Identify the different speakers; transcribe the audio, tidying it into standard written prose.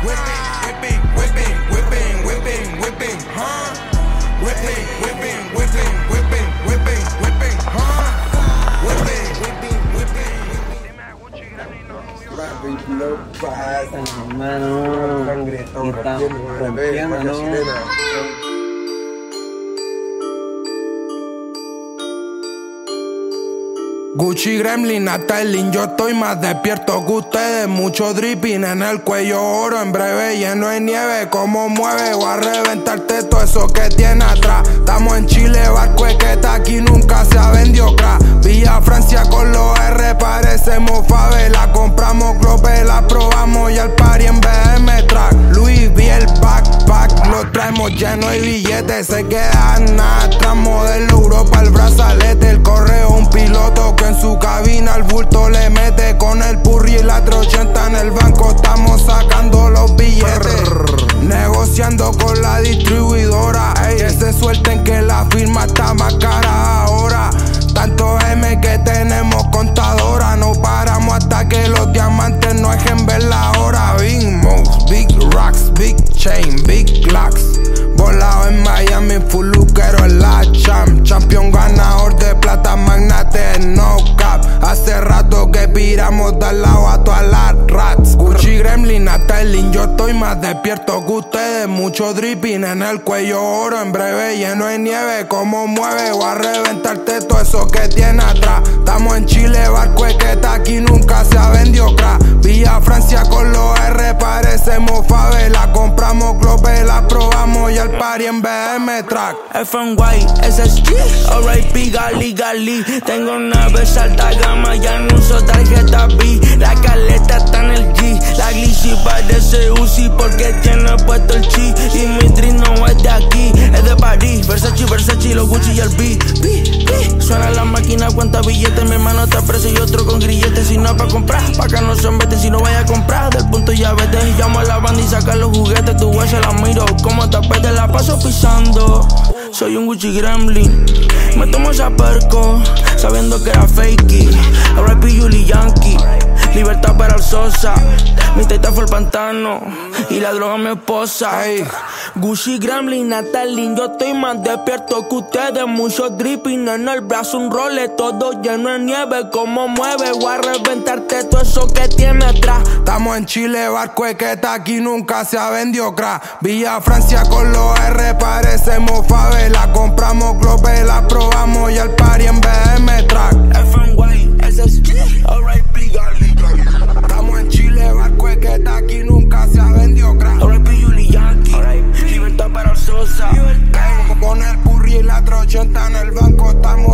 Speaker 1: whipping, whipping, whipping, whipping, whipping, huh? Whipping, whipping, whipping, whipping, whipping, whipping, huh? Whipping, whipping, whipping.
Speaker 2: ¿Qué pasa, hermano? Estamos rompiendo, ¿no?
Speaker 1: Gucci, Gremlin, Styling, yo estoy más despierto que ustedes. Mucho dripping en el cuello, oro en breve, lleno de nieve. ¿Cómo mueve? Voy a reventarte todo eso que tiene atrás. Estamos en Chile, barco Equeta, aquí nunca se ha vendido crack. Villa Francia con los R, parecemos favela. Compramos Globe, la probamos y al party en BM Track. Louis V, el backpack, lo traemos lleno de billetes. Se quedan atrás, modelo Europa, el brazalete. El correo, un piloto que en su cabina al bulto le mete. Con el purri y la 380 en el banco estamos sacando los billetes. Negociando con la distribuidora, ey, que se suelten que la firma está más cara ahora. Tanto M que tenemos contadora. No paramos hasta que los diamantes no dejen ver la hora. Big moves, big rocks, big chain, big glocks. Volado en Miami, full luquero en la champion ganador de plata, magnate, no cap. Hace rato que piramos de al lado a todas las rats. Gucci, Gremlin, Styling, yo estoy más despierto que ustedes. Mucho dripping en el cuello, oro en breve, lleno de nieve. ¿Cómo mueve? Voy a reventarte todo eso que tiene atrás. Estamos en Chile, barco Equeta, aquí nunca se ha vendido crack. Villa Francia con los R, parecemos favela. Compramos Globe, la probamos y al party en BM Track.
Speaker 3: FNY, SSG, R.I.P. Gali. Tengo una vez alta gama, ya no uso tarjeta B. La caleta está en el G, la glitchy parece Uzi porque tiene puesto el chi. Y mi drink no es de aquí, es de París. Versace, los Gucci y el B. Suena la máquina, cuenta billetes. Mi hermano está preso y otro con grilletes. Si no es pa' comprar, pa' que no se embete. Si no vaya a comprar, del punto ya vete. Llamo a la banda y saca los juguetes. Tu güey se la miro como tapete, la paso pisando. Soy un Gucci Gremlin, me tomo esa perco, sabiendo que era fakey. R.I.P. Yuli Yankee, libertad para el Sosa. Mi teta fue el pantano y la droga mi esposa. Ey. Gucci, Gremlin, Styling, yo estoy más despierto que ustedes. Mucho dripping en el brazo, un role todo lleno de nieve. ¿Cómo mueve? Voy a reventarte todo eso que tiene atrás.
Speaker 1: Estamos en Chile, barco Equeta, aquí nunca se ha vendido crack. Villa Francia con los R, parecemos favela. Compramos Globe, la probamos y al party en BM Track.
Speaker 3: FNY, SSG, R.I.P. Gali.
Speaker 1: Estamos en Chile, barco Equeta, aquí nunca se ha vendido crack.
Speaker 3: R.I.P. Yuli Yankee, libertad para el Sosa.
Speaker 1: Con el purri y la 380 en el banco estamos